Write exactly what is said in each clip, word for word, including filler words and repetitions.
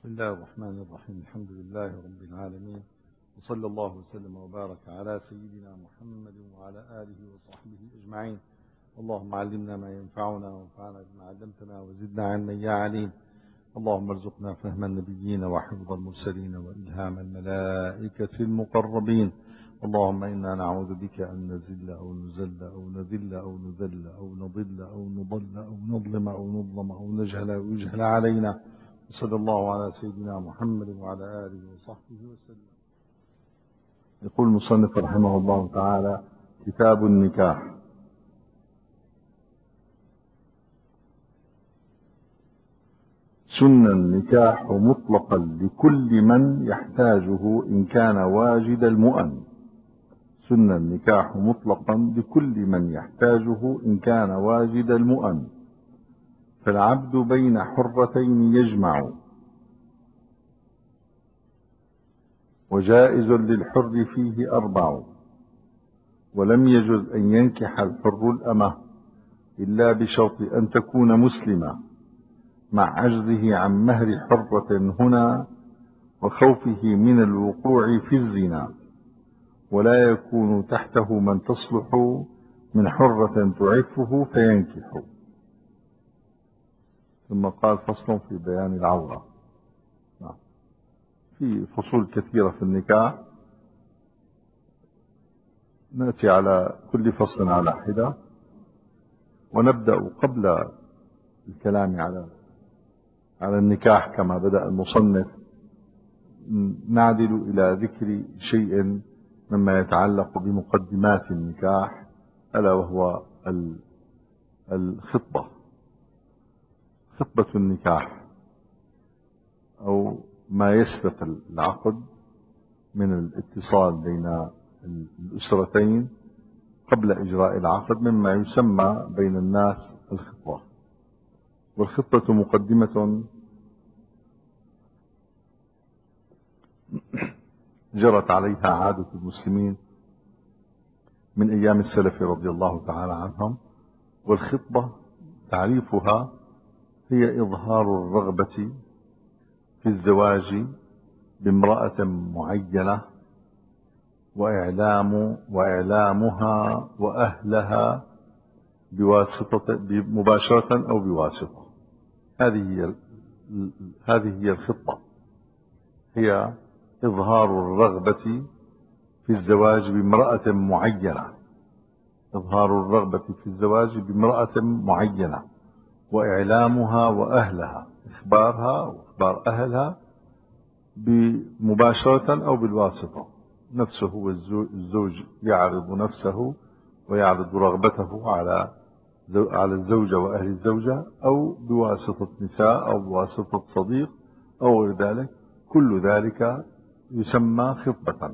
بسم الله الرحمن الرحيم. الحمد لله رب العالمين، وصلى الله وسلم وبارك على سيدنا محمد وعلى آله وصحبه أجمعين. اللهم علمنا ما ينفعنا وانفعنا بما علمتنا وزدنا علما يا عليم. اللهم ارزقنا فهم النبيين وحفظ المرسلين وإلهام الملائكة المقربين. اللهم إنا نعوذ بك أن نزل أو نزل أو نذل أو نذل أو نضل أو نضل أو نظلم أو نظلم أو نجهل أو يجهل علينا. صلى الله على سيدنا محمد وعلى آله وصحبه وسلم. يقول المصنف رحمه الله تعالى: كتاب النكاح. سن النكاح مطلقا لكل من يحتاجه إن كان واجد المؤن. سن النكاح مطلقا لكل من يحتاجه إن كان واجد المؤن، فالعبد بين حرتين يجمع، وجائز للحر فيه أربع، ولم يجز أن ينكح الحر الأمة إلا بشرط أن تكون مسلمة، مع عجزه عن مهر حرة هنا وخوفه من الوقوع في الزنا، ولا يكون تحته من تصلح من حرة تعفه فينكح. ثم قال: فصل في بيان العورة. في فصول كثيرة في النكاح، نأتي على كل فصل على حدة، ونبدأ قبل الكلام على على النكاح كما بدأ المصنف نعدل إلى ذكر شيء مما يتعلق بمقدمات النكاح، ألا وهو الخطبة. خطبة النكاح أو ما يسبق العقد من الاتصال بين الأسرتين قبل إجراء العقد مما يسمى بين الناس الخطبة. والخطبة مقدمة جرت عليها عادة المسلمين من أيام السلف رضي الله تعالى عنهم. والخطبة تعريفها هي إظهار الرغبة في الزواج بامرأة معينة، وإعلام وإعلامها وأهلها بواسطة مباشرة أو بواسطة. هذه هي هذه هي الخطبة، هي إظهار الرغبة في الزواج بامرأة معينة، إظهار الرغبة في الزواج بامرأة معينة وإعلامها وأهلها، إخبارها وإخبار أهلها بمباشرة أو بالواسطة. نفسه والزوج يعرض نفسه ويعرض رغبته على على الزوجة وأهل الزوجة، أو بواسطة نساء أو بواسطة صديق أو غير ذلك. كل ذلك يسمى خطبة.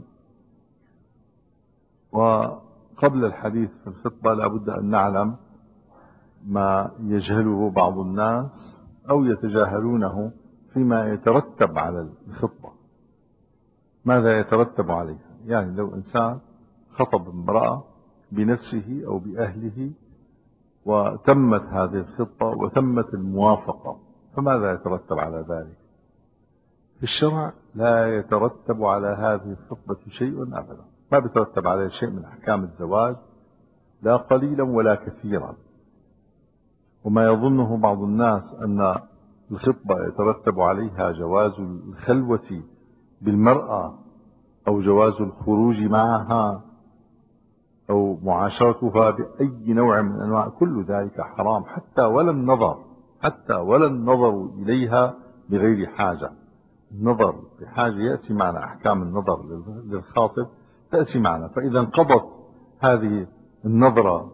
وقبل الحديث في الخطبة لابد أن نعلم ما يجهله بعض الناس أو يتجاهلونه فيما يترتب على الخطبة. ماذا يترتب عليها؟ يعني لو إنسان خطب امرأة بنفسه أو بأهله وتمت هذه الخطبة وتمت الموافقة، فماذا يترتب على ذلك؟ في الشرع لا يترتب على هذه الخطبة شيء أبدا، ما بيترتب عليه شيء من أحكام الزواج، لا قليلا ولا كثيرا. وما يظنه بعض الناس أن الخطبة يترتب عليها جواز الخلوة بالمرأة أو جواز الخروج معها أو معاشرتها بأي نوع من أنواع، كل ذلك حرام، حتى ولا النظر حتى ولا النظر إليها بغير حاجة. النظر بحاجة يأتي معنا، أحكام النظر للخاطب تأتي معنا. فإذا انقضت هذه النظرة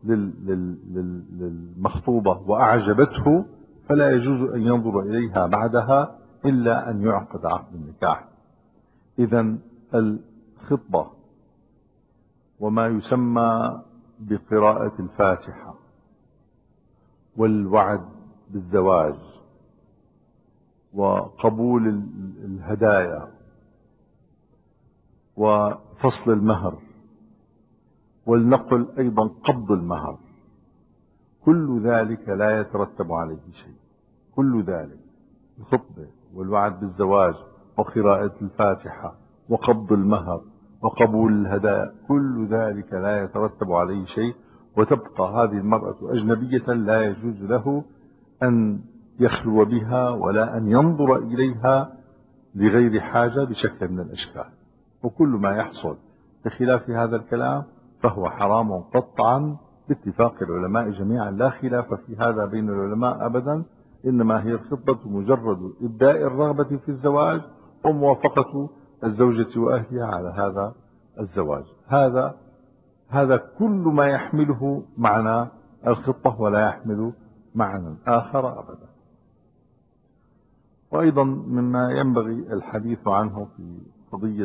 للمخطوبة وأعجبته فلا يجوز أن ينظر إليها بعدها إلا أن يعقد عقد النكاح. إذن الخطبة وما يسمى بقراءة الفاتحة والوعد بالزواج وقبول الهدايا وفصل المهر والنقل أيضا قبض المهر، كل ذلك لا يترتب عليه شيء. كل ذلك الخطبة والوعد بالزواج وقراءة الفاتحة وقبض المهر وقبول الهدايا، كل ذلك لا يترتب عليه شيء، وتبقى هذه المرأة أجنبية لا يجوز له أن يخلو بها ولا أن ينظر إليها لغير حاجة بشكل من الأشكال. وكل ما يحصل بخلاف هذا الكلام فهو حرام قطعا باتفاق العلماء جميعا، لا خلاف في هذا بين العلماء أبدا. إنما هي الخطبة مجرد إبداء الرغبة في الزواج وموافقة الزوجة وأهلها على هذا الزواج. هذا هذا كل ما يحمله معنى الخطبة، ولا يحمل معنى آخر أبدا. وأيضا مما ينبغي الحديث عنه في قضية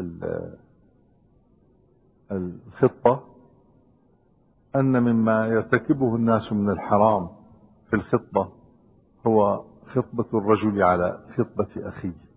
الخطبة أن مما يرتكبه الناس من الحرام في الخطبة هو خطبة الرجل على خطبة أخيه،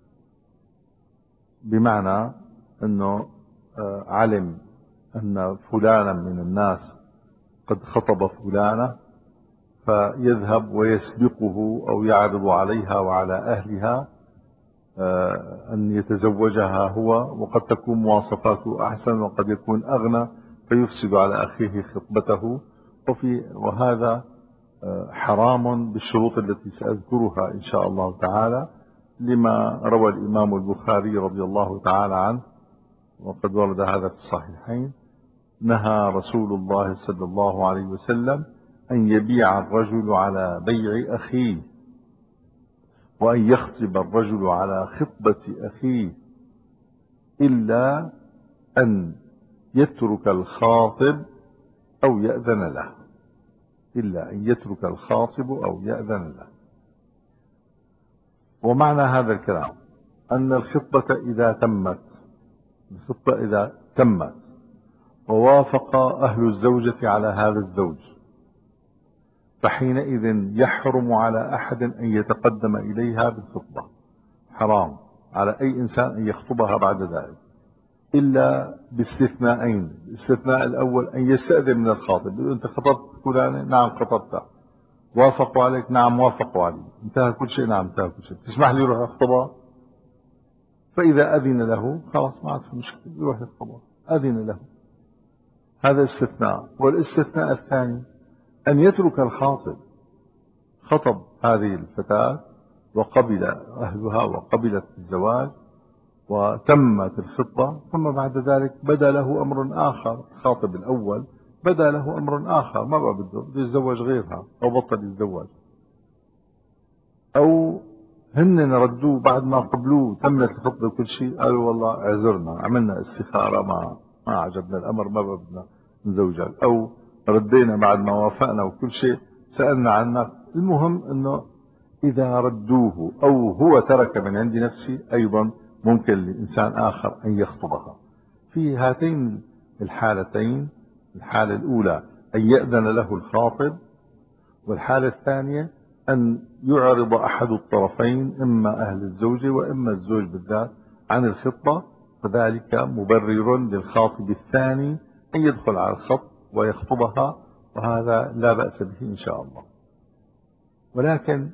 بمعنى أنه علم أن فلانا من الناس قد خطب فلانة فيذهب ويسبقه أو يعرض عليها وعلى أهلها أن يتزوجها هو، وقد تكون مواصفاته أحسن وقد يكون أغنى، فيفسد على أخيه خطبته. وفي وهذا حرام بالشروط التي سأذكرها إن شاء الله تعالى، لما روى الإمام البخاري رضي الله تعالى عنه، وقد ورد هذا في الصحيحين: نهى رسول الله صلى الله عليه وسلم أن يبيع الرجل على بيع أخيه، وأن يخطب الرجل على خطبة أخيه، إلا أن يترك الخاطب أو يأذن له، إلا أن يترك الخاطب أو يأذن له. ومعنى هذا الكلام أن الخطبة إذا تمت الخطبة إذا تمت ووافق أهل الزوجة على هذا الزوج، فحينئذ يحرم على أحد أن يتقدم إليها بالخطبة، حرام على أي إنسان أن يخطبها بعد ذلك، إلا باستثناءين. الاستثناء الأول أن يستأذن من الخاطب، يقول: أنت خطبت فلانة؟ نعم خطبتها. وافقوا عليك؟ نعم وافقوا علي. انتهى كل شيء؟ نعم انتهى كل شيء. تسمح لي يروح يخطبها؟ فإذا أذن له خلاص ما عاد في مشكلة، يروح يخطبها، أذن له. هذا استثناء. والاستثناء الثاني أن يترك الخاطب خطب هذه الفتاة وقبل أهلها وقبلت الزواج وتمت الخطبة، ثم بعد ذلك بدا له أمر آخر. الخاطب الأول بدا له أمر آخر، ما بقى بده بده يتزوج غيرها أو بطل يتزوج، أو هن ردوه بعد ما قبلوه تمت الخطبة وكل شيء، قالوا: والله اعذرنا، عملنا استخارة ما ما عجبنا الأمر، ما بدنا نزوجك. أو ردينا بعد ما وافقنا وكل شيء، سألنا عنك. المهم أنه إذا ردوه أو هو ترك من عند نفسه، أيضا ممكن لإنسان آخر أن يخطبها. في هاتين الحالتين، الحالة الأولى أن يأذن له الخاطب، والحالة الثانية أن يعرض أحد الطرفين، إما أهل الزوجة وإما الزوج بالذات، عن الخطبة، فذلك مبرر للخاطب الثاني أن يدخل على الخط ويخطبها، وهذا لا بأس به إن شاء الله. ولكن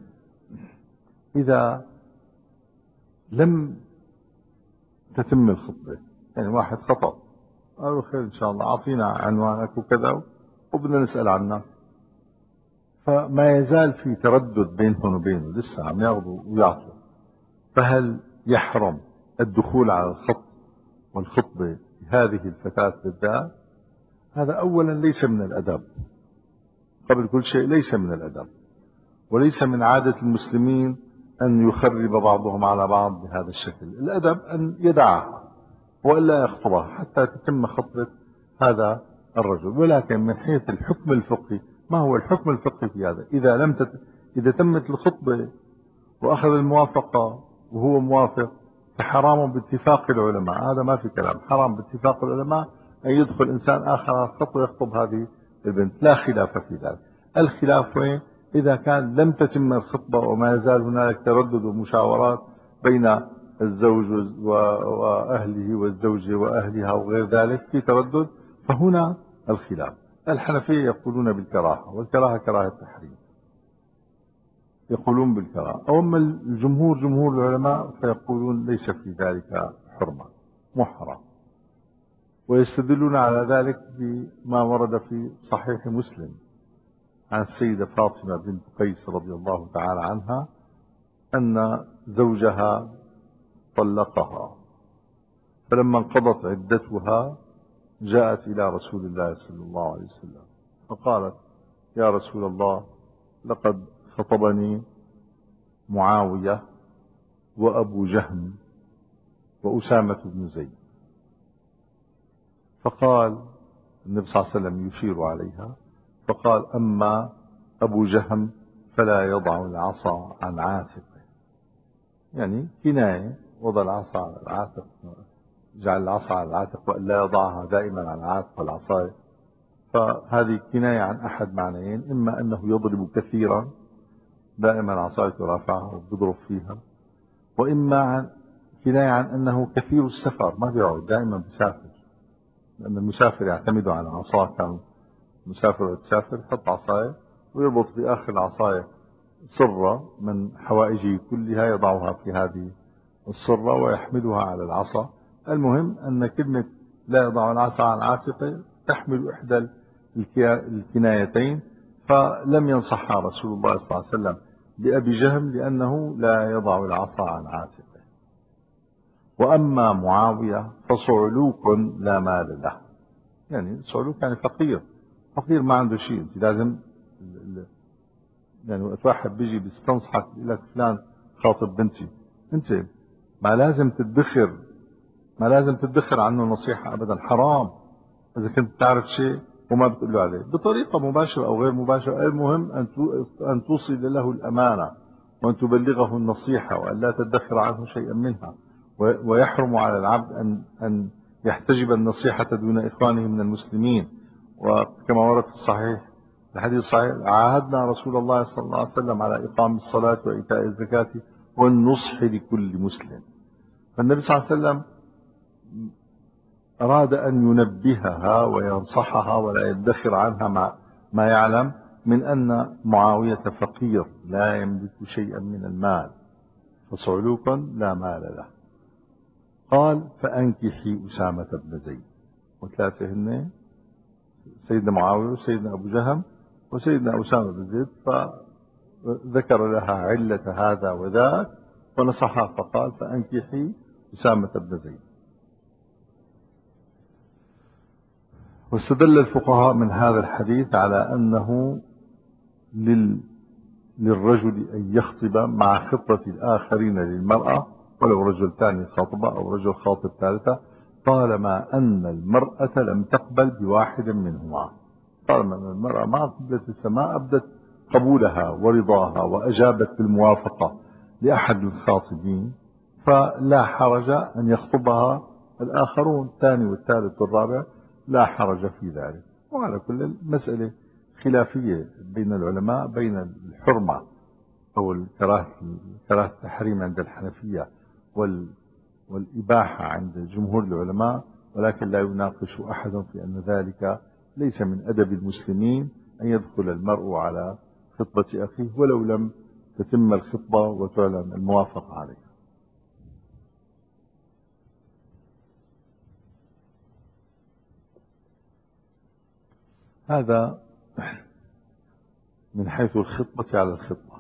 إذا لم تتم الخطبة، يعني واحد خطب قالوا: خير إن شاء الله، أعطينا عنوانك وكذا وبدنا نسأل عنك، فما يزال في تردد بينهم وبينه، لسه عم ياخذوا ويعطوا، فهل يحرم الدخول على الخط والخطبة لهذه الفتاة بالذات؟ هذا أولا ليس من الأدب، قبل كل شيء ليس من الأدب، وليس من عادة المسلمين أن يخرب بعضهم على بعض بهذا الشكل. الأدب أن يدعها وإلا يخطبها حتى تتم خطبة هذا الرجل. ولكن من حيث الحكم الفقهي، ما هو الحكم الفقهي في هذا؟ إذا لم تت... إذا تمت الخطبة وأخذ الموافقة وهو موافق، فحرام باتفاق العلماء، هذا ما في كلام، حرام باتفاق العلماء أن يدخل إنسان آخر على الخط ويخطب هذه البنت، لا خلاف في ذلك. الخلاف وين؟ إذا كان لم تتم الخطبة وما يزال هنالك تردد ومشاورات بين الزوج وأهله والزوجة وأهلها وغير ذلك، في تردد، فهنا الخلاف. الحنفية يقولون بالكراهة، والكراهة كراهة التحريم. يقولون بالكراهة. أما الجمهور جمهور العلماء فيقولون ليس في ذلك حرمة، محرم. ويستدلون على ذلك بما ورد في صحيح مسلم عن السيدة فاطمة بنت قيس رضي الله تعالى عنها أن زوجها طلقها، فلما انقضت عدتها جاءت إلى رسول الله صلى الله عليه وسلم فقالت: يا رسول الله، لقد خطبني معاوية وأبو جهم وأسامة بن زيد. فقال النبي صلى الله عليه وسلم يشير عليها فقال: أما أبو جهم فلا يضع العصا عن عاتقه، يعني كناية، وضع العصا على العاتق، جعل العصا على العاتق وأن لا يضعها دائما على العاتق والعصاية. فهذه كناية عن أحد معنيين: إما أنه يضرب كثيرا دائما عصايته رافعها وبيضرب فيها، وإما عن كناية عن أنه كثير السفر، ما بيقعد دائما بيسافر، لأن المسافر يعتمد على عصاه. كان مسافر وتسافر يحط عصاية ويربط في آخر العصاية صرة من حوائجه كلها، يضعها في هذه الصرة ويحملها على العصا. المهم أن كلمة لا يضع العصا عن عاتقه تحمل إحدى الكنايتين، فلم ينصحها رسول الله صلى الله عليه وسلم لأبي جهم لأنه لا يضع العصا عن عاتقه. وأما معاوية فصعلوك لا مال له، يعني صعلوك يعني فقير، فقير ما عنده شيء. انت لازم يعني وقت واحد بيجي بيستنصحك يقول لك: فلان خاطب بنتي، انت ما لازم تدخر، ما لازم تدخر عنه نصيحة أبدا، حرام. إذا كنت تعرف شيء وما بتقول له عليه بطريقة مباشرة أو غير مباشرة، المهم أن توصل له الأمانة وأن تبلغه النصيحة وأن لا تدخر عنه شيئا منها. ويحرم على العبد أن أن يحتجب النصيحة دون إخوانه من المسلمين. وكما ورد في الصحيح الحديث الصحيح: عاهدنا رسول الله صلى الله عليه وسلم على إقام الصلاة وإيتاء الزكاة والنصح لكل مسلم. فالنبي صلى الله عليه وسلم أراد أن ينبهها وينصحها ولا يدخر عنها ما, ما يعلم من أن معاوية فقير لا يملك شيئا من المال، فصعلوك لا مال له. قال: فأنكحي أسامة بن زيد. وثلاثة هن سيدنا معاوية وسيدنا أبو جهم وسيدنا أسامة بن زيد، فذكر لها علة هذا وذاك ونصحها فقال: فأنكحي أسامة بن زيد. واستدل الفقهاء من هذا الحديث على أنه لل للرجل أن يخطب مع خطبة الآخرين للمرأة، ولو رجل ثاني خاطبة أو رجل خاطب ثالثة، طالما أن المرأة لم تقبل بواحد منهما. طالما أن المرأة ما قبلت السماء، أبدت قبولها ورضاها وأجابت بالموافقة لأحد الخاطبين، فلا حرج أن يخطبها الآخرون الثاني والثالث والرابع، لا حرج في ذلك. وعلى كل المسألة خلافية بين العلماء بين الحرمة أو الكراهة كراهة التحريم عند الحنفية والإباحة عند جمهور العلماء، ولكن لا يناقش أحد في أن ذلك ليس من أدب المسلمين أن يدخل المرء على خطبة أخيه ولو لم تتم الخطبة وتعلن الموافقة عليها. هذا من حيث الخطبة على الخطبة.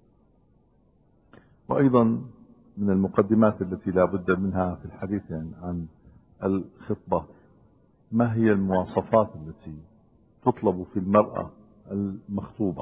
وأيضا من المقدمات التي لا بد منها في الحديث يعني عن الخطبة: ما هي المواصفات التي تطلب في المرأة المخطوبة؟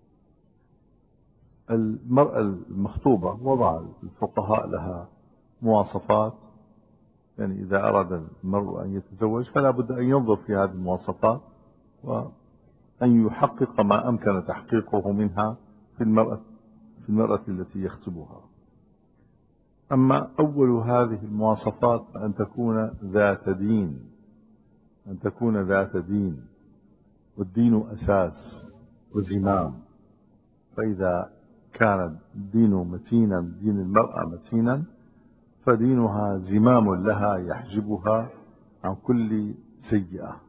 المرأة المخطوبة وضع الفقهاء لها مواصفات، يعني إذا أراد المرء أن يتزوج فلا بد أن ينظر في هذه المواصفات وأن يحقق ما أمكن تحقيقه منها في المرأة في المرأة التي يخطبها. أما أول هذه المواصفات فأن تكون ذات دين، أن تكون ذات دين، والدين أساس وزمام. فإذا كان الدين متينا، دين المرأة متينا، فدينها زمام لها يحجبها عن كل سيئة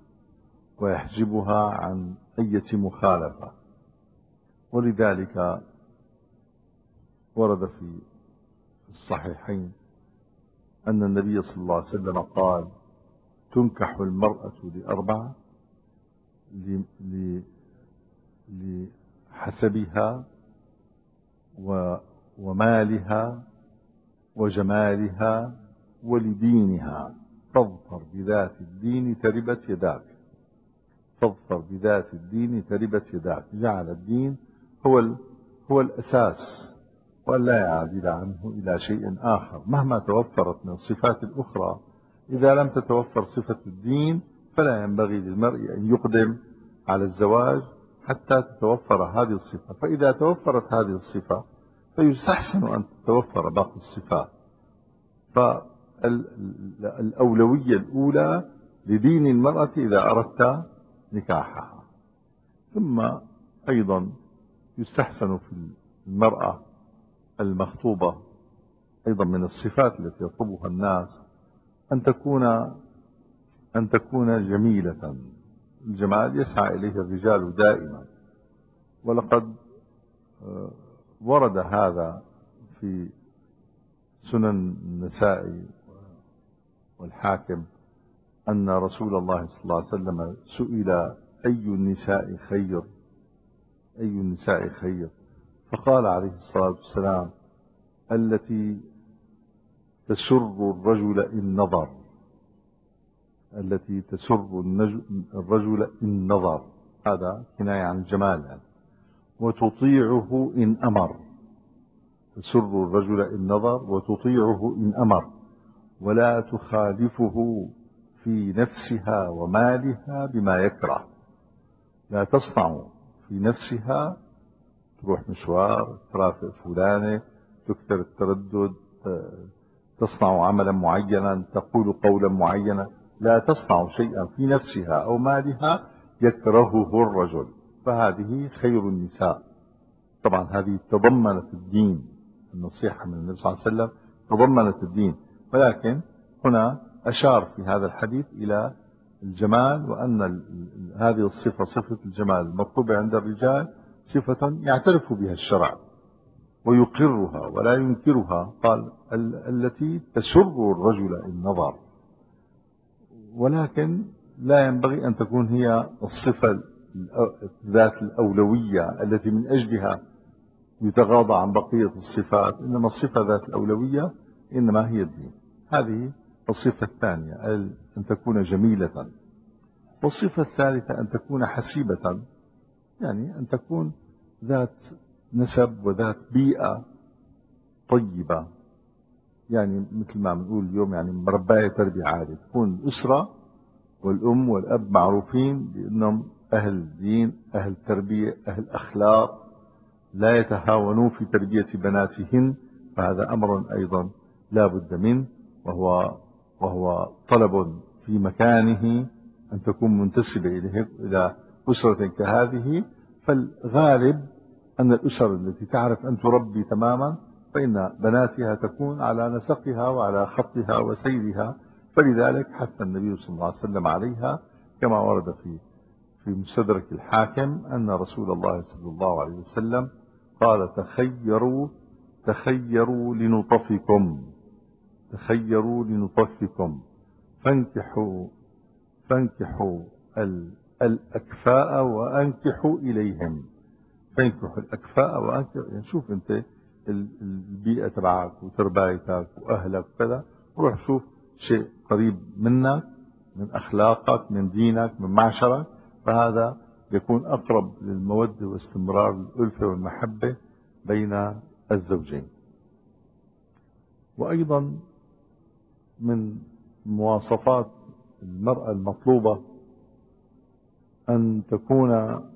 ويحجبها عن أي مخالفة. ولذلك ورد في الصحيحين أن النبي صلى الله عليه وسلم قال: تنكح المرأة لأربعة: لحسبها ومالها وجمالها ولدينها، فاظفر بذات الدين تربت يداك. فاظفر بذات الدين تربت يداك. جعل الدين هو هو الأساس، وأن لا يعدل عنه إلى شيء آخر مهما توفرت من الصفات الأخرى. إذا لم تتوفر صفة الدين فلا ينبغي للمرء أن يقدم على الزواج حتى تتوفر هذه الصفة. فإذا توفرت هذه الصفة فيستحسن أن تتوفر باقي الصفات. فالأولوية الأولى لدين المرأة إذا أردت نكاحها. ثم أيضا يستحسن في المرأة المخطوبة أيضا من الصفات التي يطلبها الناس أن تكون أن تكون جميلة. الجمال يسعى إليه الرجال دائما، ولقد ورد هذا في سنن النسائي والحاكم أن رسول الله صلى الله عليه وسلم سئل: أي النساء خير؟ أي النساء خير؟ فقال عليه الصلاة والسلام: التي تسر الرجل إن نظر. التي تسر الرجل إن نظر، هذا كناية عن الجمال يعني. وتطيعه إن أمر. تسر الرجل إن نظر وتطيعه إن أمر، ولا تخالفه في نفسها ومالها بما يكره. لا تصنع في نفسها، تروح مشوار، ترافق فلانة، تكثر التردد، تصنع عملا معينا، تقول قولا معينا، لا تصنع شيئا في نفسها أو مالها يكرهه الرجل، فهذه خير النساء. طبعا هذه تضمنت الدين، النصيحة من النبي صلى الله عليه وسلم تضمنت الدين، ولكن هنا أشار في هذا الحديث إلى الجمال، وأن هذه الصفة، صفة الجمال المطلوبة عند الرجال، صفة يعترف بها الشرع ويقرها ولا ينكرها. قال: التي تسر الرجل إن نظر. ولكن لا ينبغي أن تكون هي الصفة ذات الأولوية التي من أجلها يتغاضى عن بقية الصفات، إنما الصفة ذات الأولوية إنما هي الدين. هذه الصفة الثانية، أن تكون جميلة. والصفة الثالثة أن تكون حسيبة، يعني أن تكون ذات نسب وذات بيئة طيبة، يعني مثل ما بنقول اليوم يعني مرباية تربية عالية. تكون الأسرة والأم والأب معروفين بأنهم أهل دين، أهل تربية، أهل أخلاق، لا يتهاونون في تربية بناتهن. فهذا أمر أيضا لا بد منه، وهو, وهو طلب في مكانه أن تكون منتسبة إلى أسرة كهذه. فالغالب أن الأسر التي تعرف أن تربي تماما فإن بناتها تكون على نسقها وعلى خطها وسيرها. فلذلك حث النبي صلى الله عليه وسلم عليها، كما ورد في في مستدرك الحاكم أن رسول الله صلى الله عليه وسلم قال: تخيروا تخيروا لنطفكم تخيروا لنطفكم فانكحوا فانكحوا الأكفاء وأنكحوا إليهم. فانكحوا الأكفاء وأنكحوا، يعني شوف أنت البيئة تبعك وتربايتك وأهلك وكذا، روح شوف شيء قريب منك، من أخلاقك، من دينك، من معشرك، فهذا يكون أقرب للمودة واستمرار الألفة والمحبة بين الزوجين. وأيضا من مواصفات المرأة المطلوبة أن تكون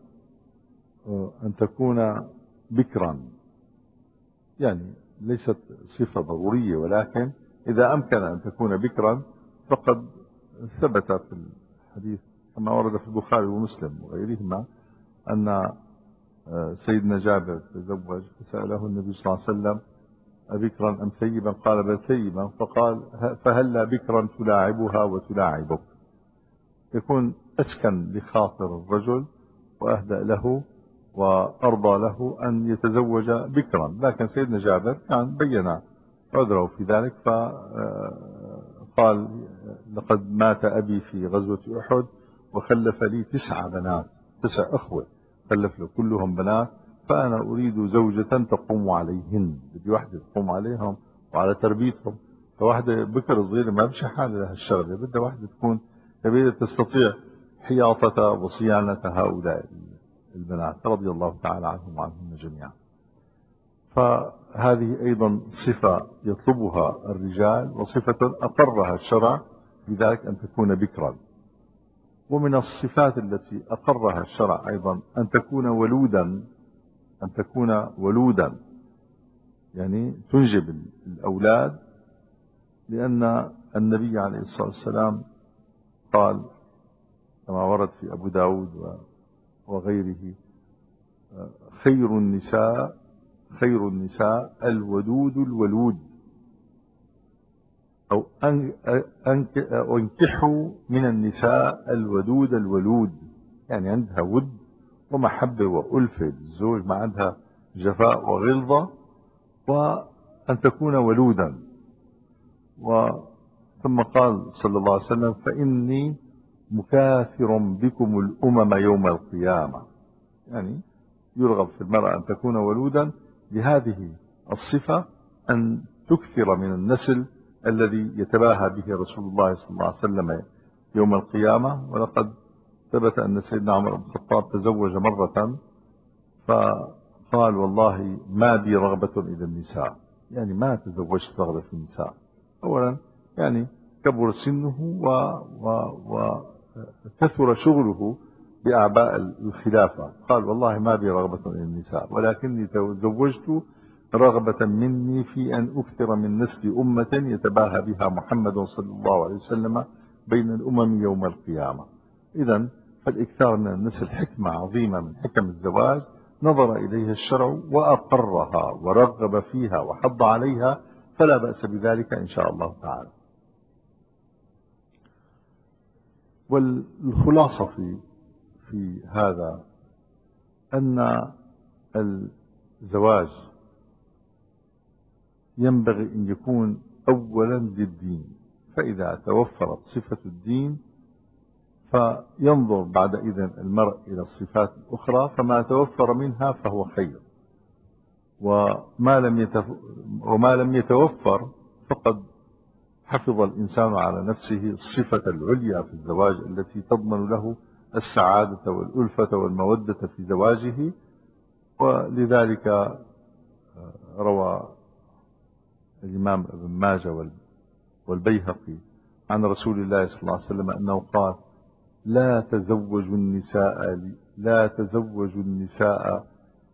أن تكون بكرا، يعني ليست صفة ضرورية، ولكن إذا أمكن أن تكون بكرا فقد ثبت في الحديث كما ورد في البخاري ومسلم وغيرهما أن سيدنا جابر تزوج فسأله النبي صلى الله عليه وسلم: أبكرا أم ثيبا؟ قال: بل ثيبا. فقال: فهلا بكرا تلاعبها وتلاعبك، يكون أسكن لخاطر الرجل وأهدأ له وأرضى له أن يتزوج بكرا، لكن سيدنا جابر كان بين عذره في ذلك، فقال لقد مات أبي في غزوة أحد وخلف لي تسع بنات، تسع أخوة خلف له كلهم بنات، فأنا أريد زوجة تقوم عليهن، بدي واحدة تقوم عليهم وعلى تربيتهم. فواحدة بكر صغيرة ما بشي حالة لها الشغلة، بدها واحدة تكون كبيرة تستطيع حياطة وصيانة هؤلاء البنات رضي الله تعالى عنهم وعنهم جميعا. فهذه أيضا صفة يطلبها الرجال، وصفة أقرها الشرع بذلك أن تكون بكرا. ومن الصفات التي أقرها الشرع أيضا أن تكون ولودا، أن تكون ولودا يعني تنجب الأولاد، لأن النبي عليه الصلاة والسلام قال كما ورد في أبو داود وغيره: خير النساء خير النساء الودود الولود، أو أنكحوا من النساء الودود الولود، يعني عندها ود ومحبة وألفة بالزوج، ما عندها جفاء وغلظة، وأن تكون ولودا. ثم قال صلى الله عليه وسلم: فإني مكاثر بكم الأمم يوم القيامة، يعني يرغب في المرأة أن تكون ولودا بهذه الصفة، أن تكثر من النسل الذي يتباهى به رسول الله صلى الله عليه وسلم يوم القيامة. ولقد ثبت أن سيدنا عمر بن الخطاب تزوج مرة فقال: والله ما بي رغبة إلى النساء، يعني ما تزوجت رغبة في النساء. أولا يعني كبر سنه وكثر و... شغله بأعباء الخلافة، قال: والله ما بي رغبة إلى النساء، ولكني تزوجت رغبة مني في أن أكثر من نسل أمة يتباهى بها محمد صلى الله عليه وسلم بين الأمم يوم القيامة. إذن فالإكثار من النسل حكمة عظيمة من حكم الزواج نظر إليها الشرع وأقرها ورغب فيها وحض عليها، فلا بأس بذلك إن شاء الله تعالى. والخلاصة في في هذا أن الزواج ينبغي أن يكون أولا للدين، فإذا توفرت صفة الدين فينظر بعد إذن المرء إلى الصفات الأخرى، فما توفر منها فهو خير، وما لم يتف... وما لم يتوفر فقد حفظ الإنسان على نفسه الصفة العليا في الزواج التي تضمن له السعادة والألفة والمودة في زواجه. ولذلك روى الإمام ابن ماجه والبيهقي عن رسول الله صلى الله عليه وسلم أنه قال: لا تزوجوا النساء لا تزوجوا النساء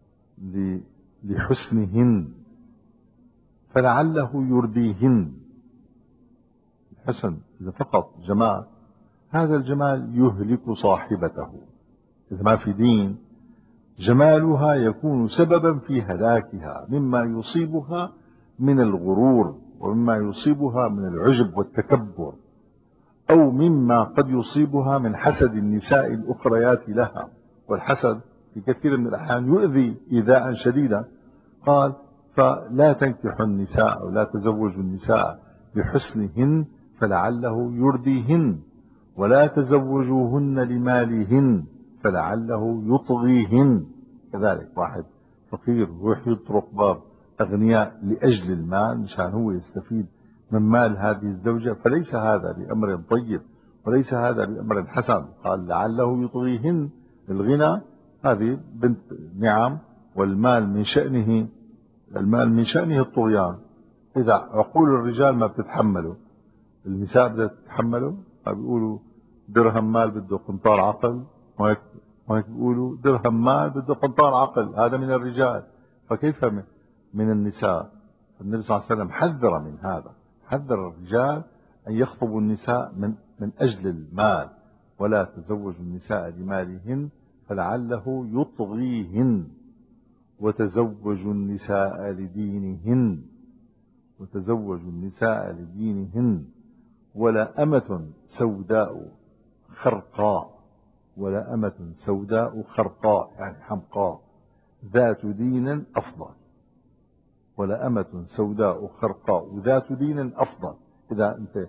لحسنهن فلعله يرديهن. الحسن إذا فقط جمال، هذا الجمال يهلك صاحبته. إذا ما في دين جمالها يكون سببا في هلاكها، مما يصيبها من الغرور، ومما يصيبها من العجب والتكبر، أو مما قد يصيبها من حسد النساء الأخريات لها. والحسد في كثير من الأحيان يؤذي إيذاء شديدا. قال: فلا تنكحوا النساء أو لا تزوجوا النساء بحسنهن فلعله يرديهن، ولا تزوجوهن لمالهن فلعله يطغيهن. كذلك واحد فقير يروح يطرق باب أغنياء لأجل المال مشان هو يستفيد من مال هذه الزوجة، فليس هذا بأمر طيب وليس هذا بأمر حسن. قال: لعله يطغيهن. الغنى هذه بنت نعم، والمال من شأنه المال من شأنه الطغيان. إذا عقول الرجال ما بتتحمله، النساء بدها تتحمله. بيقولوا درهم مال بده قنطار عقل، وهيك وهيك بيقولوا درهم مال بده قنطار عقل. هذا من الرجال، فكيف من النساء؟ النبي صلى الله عليه وسلم حذر من هذا، حذر الرجال أن يخطبوا النساء من من أجل المال: ولا تزوجوا النساء لمالهن فلعله يطغيهن، وتزوجوا النساء لدينهن وتزوجوا النساء لدينهن ولا أمة سوداء خرقاء ولا أمة سوداء خرقاء يعني حمقاء ذات دين أفضل، ولأمة سوداء خرقاء ذات دين أفضل. إذا أنت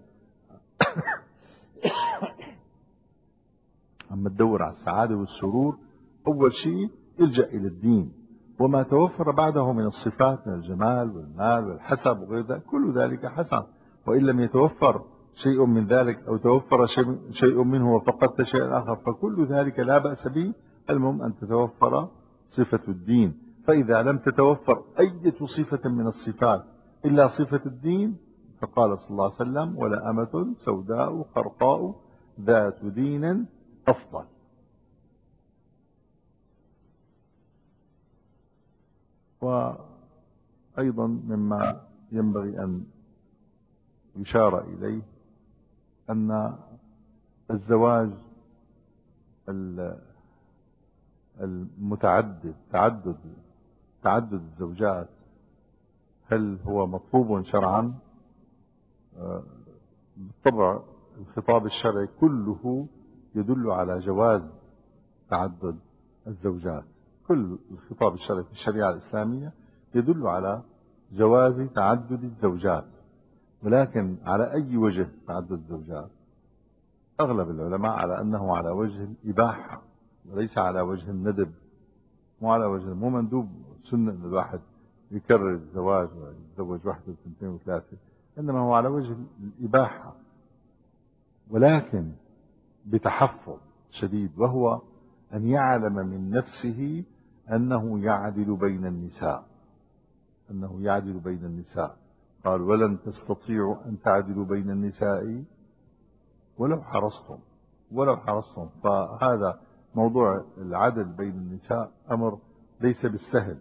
عم تدور على السعادة والسرور، أول شيء الجأ إلى الدين، وما توفر بعده من الصفات من الجمال والمال والحسب وغير ذلك كل ذلك حسن. وإن لم يتوفر شيء من ذلك أو توفر شيء منه وفقدت شيئا آخر فكل ذلك لا بأس به، المهم أن تتوفر صفة الدين. فإذا لم تتوفر أي صفة من الصفات إلا صفة الدين، فقال صلى الله عليه وسلم: ولأمة سوداء خرقاء ذات دين أفضل. وأيضا مما ينبغي أن يشار إليه أن الزواج المتعدد تعدد تعدد الزوجات هل هو مطلوب شرعا؟ بالطبع الخطاب الشرعي كله يدل على جواز تعدد الزوجات. كل الخطاب الشرعي في الشريعة الإسلامية يدل على جواز تعدد الزوجات، ولكن على أي وجه تعدد الزوجات؟ أغلب العلماء على أنه على وجه الإباحة وليس على وجه الندب، مو على وجه مو مندوب سنة أن الواحد يكرر الزواج ويتزوج واحدة واثنتين وثلاثة، إنما هو على وجه الإباحة، ولكن بتحفظ شديد، وهو أن يعلم من نفسه أنه يعدل بين النساء أنه يعدل بين النساء. قال: ولن تستطيعوا أن تعدلوا بين النساء ولو حرصتم ولو حرصتم. فهذا موضوع العدل بين النساء أمر ليس بالسهل،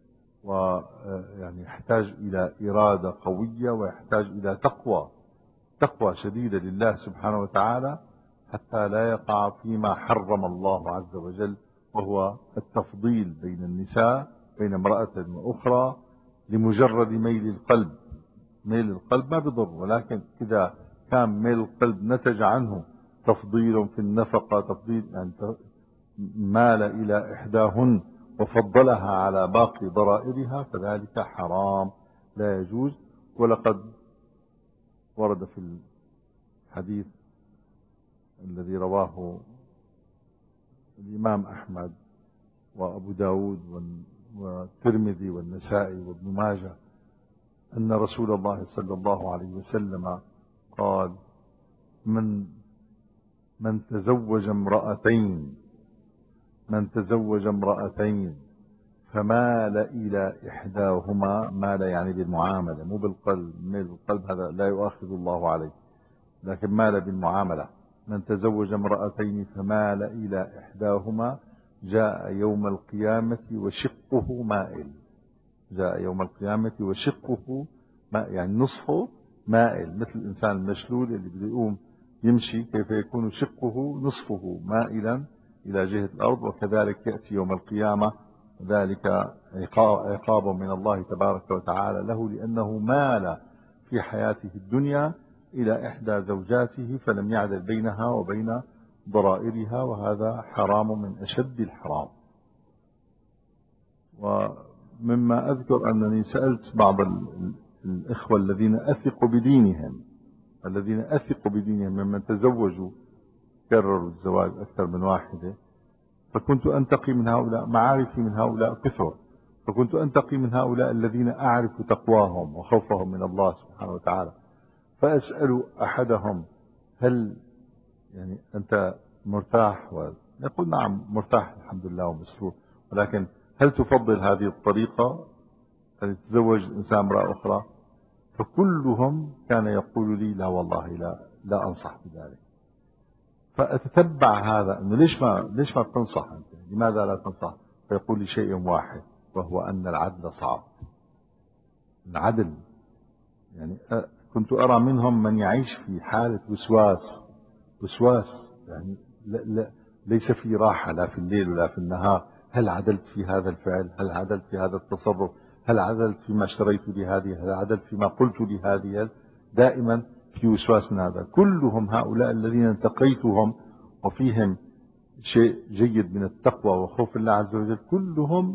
ويعني يحتاج إلى إرادة قوية ويحتاج إلى تقوى تقوى شديدة لله سبحانه وتعالى، حتى لا يقع فيما حرم الله عز وجل، وهو التفضيل بين النساء بين امرأة وأخرى لمجرد ميل القلب. ميل القلب ما بضر، ولكن إذا كان ميل القلب نتج عنه تفضيل في النفقة، تفضيل يعني مال إلى إحداهن وفضلها على باقي ضرائرها، فذلك حرام لا يجوز. ولقد ورد في الحديث الذي رواه الإمام أحمد وأبو داود والترمذي والنسائي وابن ماجه أن رسول الله صلى الله عليه وسلم قال: من من تزوج امرأتين من تزوج امرأتين فمال إلى إحداهما، مال يعني بالمعاملة مو بالقلب، ميل القلب هذا لا يؤاخذ الله عليه، لكن مال بالمعاملة. من تزوج امرأتين فمال إلى إحداهما جاء يوم القيامة وشقه مائل. جاء يوم القيامة وشقه مائل يعني نصفه مائل، مثل الإنسان المشلول اللي بده يقوم يمشي كيف يكون شقه نصفه مائلا إلى جهة الأرض، وكذلك يأتي يوم القيامة ذلك عقاب من الله تبارك وتعالى له، لأنه مال في حياته الدنيا إلى إحدى زوجاته فلم يعدل بينها وبين ضرائرها، وهذا حرام من أشد الحرام. ومما أذكر أنني سألت بعض الإخوة الذين أثق بدينهم الذين أثق بدينهم ممن تزوجوا كرروا الزواج أكثر من واحدة، فكنت أنتقي من هؤلاء، معارفي من هؤلاء كثر، فكنت أنتقي من هؤلاء الذين أعرف تقواهم وخوفهم من الله سبحانه وتعالى، فأسأل أحدهم: هل يعني أنت مرتاح؟ يقول: نعم مرتاح الحمد لله ومسرور، ولكن هل تفضل هذه الطريقة أن يتزوج إنسان امرأة أخرى؟ فكلهم كان يقول لي: لا والله لا لا أنصح بذلك. فأتتبع هذا أنه ليش ما ليش ما بتنصح أنت؟ لماذا لا تنصح؟ فيقول لي شيء واحد، وهو أن العدل صعب. العدل يعني كنت أرى منهم من يعيش في حالة وسواس وسواس يعني لا لا ليس في راحة لا في الليل ولا في النهار. هل عدلت في هذا الفعل؟ هل عدلت في هذا التصرف؟ هل عدلت فيما اشتريت لهذه؟ هل عدلت فيما قلت لهذه؟ دائما في وسواس من هذا. كلهم هؤلاء الذين التقيتهم وفيهم شيء جيد من التقوى وخوف الله عز وجل، كلهم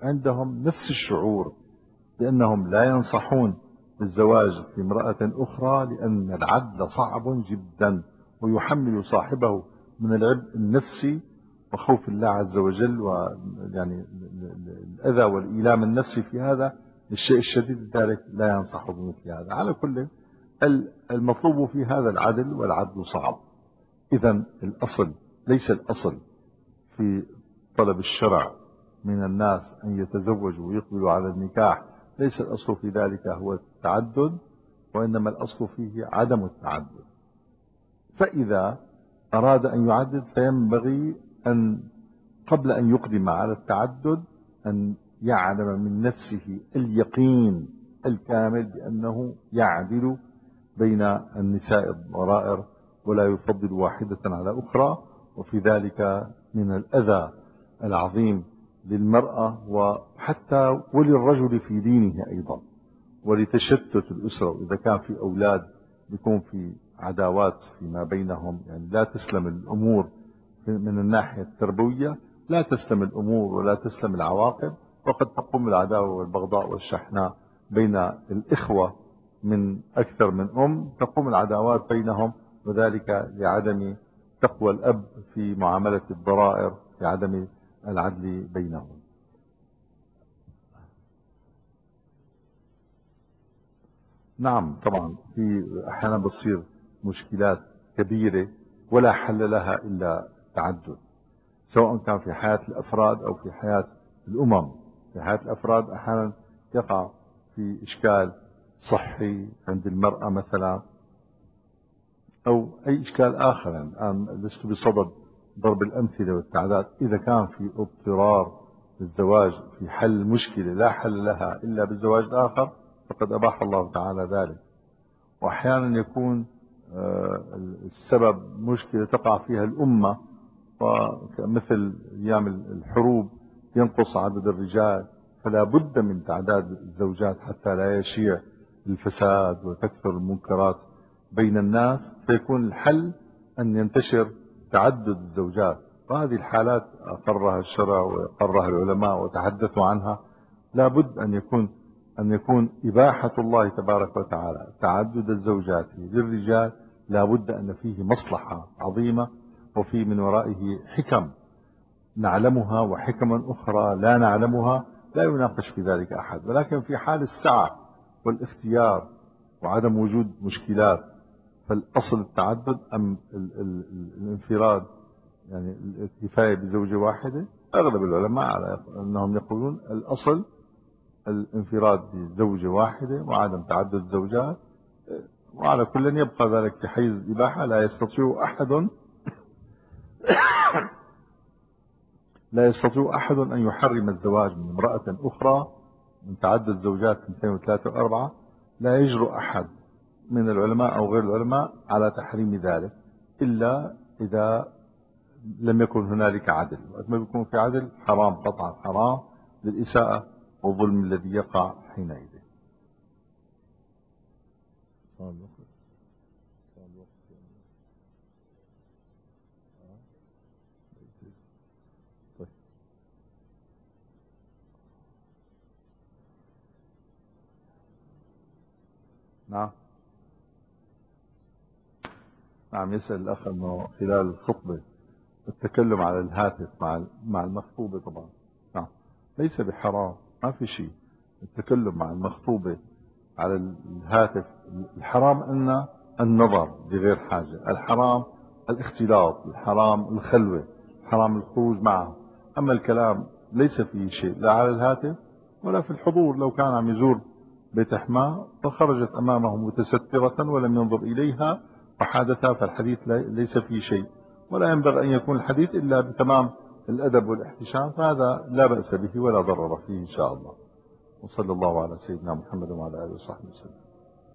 عندهم نفس الشعور بأنهم لا ينصحون بالزواج في امرأة أخرى، لأن العدل صعب جدا ويحمل صاحبه من العبء النفسي وخوف الله عز وجل، ويعني الأذى والإيلام النفسي في هذا الشيء الشديد، لذلك لا ينصح بمثل هذا. على كل، المطلوب في هذا العدل، والعدل صعب. إذا الأصل، ليس الأصل في طلب الشرع من الناس أن يتزوجوا ويقبلوا على النكاح، ليس الأصل في ذلك هو التعدد، وإنما الأصل فيه عدم التعدد. فإذا أراد أن يعدد فينبغي أن قبل أن يقدم على التعدد أن يعلم من نفسه اليقين الكامل بأنه يعدل بين النساء الضرائر ولا يفضل واحدة على أخرى، وفي ذلك من الأذى العظيم للمرأة وحتى وللرجل في دينه أيضا، ولتشتت الأسرة. وإذا كان في أولاد بيكون في عداوات فيما بينهم، يعني لا تسلم الأمور من الناحية التربوية، لا تسلم الأمور ولا تسلم العواقب، وقد تقوم العداوة والبغضاء والشحناء بين الإخوة من أكثر من أم، تقوم العداوات بينهم، وذلك لعدم تقوى الأب في معاملة الضرائر، لعدم العدل بينهم. نعم طبعا، في أحيانا بتصير مشكلات كبيرة ولا حل لها إلا التعدد، سواء كان في حياة الأفراد أو في حياة الأمم. في حياة الأفراد أحيانا يقع في إشكال صحي عند المرأة مثلا، أو أي إشكال آخر. يعني الآن لست بصدد ضرب الأمثلة والتعداد. إذا كان في اضطرار للزواج في حل مشكلة لا حل لها إلا بالزواج الآخر، فقد أباح الله تعالى ذلك. وأحيانا يكون السبب مشكلة تقع فيها الأمة، ومثل أيام الحروب ينقص عدد الرجال، فلا بد من تعداد الزوجات حتى لا يشيع الفساد وتكثر المنكرات بين الناس، فيكون الحل أن ينتشر تعدد الزوجات. وهذه الحالات أقرها الشرع وأقرها العلماء وتحدثوا عنها. لا بد أن يكون أن يكون إباحة الله تبارك وتعالى تعدد الزوجات للرجال، لا بد أن فيه مصلحة عظيمة، وفي من ورائه حكم نعلمها وحكما أخرى لا نعلمها، لا يناقش في ذلك أحد. ولكن في حال السعة والاختيار وعدم وجود مشكلات، فالأصل التعدد أم ال ال الانفراد، يعني الكفاية بزوجة واحدة؟ أغلب العلماء على أنهم يقولون الأصل الانفراد بزوجة واحدة وعدم تعدد الزوجات. وعلى كل يبقى ذلك في حيز الإباحة. لا يستطيع أحد لا يستطيع أحد أن يحرم الزواج من امرأة أخرى من تعدد زوجات اثنتين وثلاثة وأربعة. لا يجرؤ أحد من العلماء أو غير العلماء على تحريم ذلك، إلا إذا لم يكن هنالك عدل. وقت ما يكون في عدل حرام قطعا، حرام للإساءة والظلم الذي يقع حينئذ. نعم نعم يسأل الأخ أنه خلال الخطبة التكلم على الهاتف مع مع المخطوبة. طبعا نعم ليس بحرام، ما في شيء. التكلم مع المخطوبة على الهاتف، الحرام أن النظر بغير حاجة، الحرام الاختلاط، الحرام الخلوة، الحرام الخروج معه. أما الكلام ليس فيه شيء لا على الهاتف ولا في الحضور. لو كان عم يزور بيت حماه فخرجت أمامه متسترة ولم ينظر إليها وحادثها، فالحديث ليس فيه شيء، ولا ينبغي أن يكون الحديث إلا بتمام الأدب والاحتشام، فهذا لا بأس به ولا ضرر فيه إن شاء الله. وصلى الله على سيدنا محمد وعلى آله وصحبه وسلم.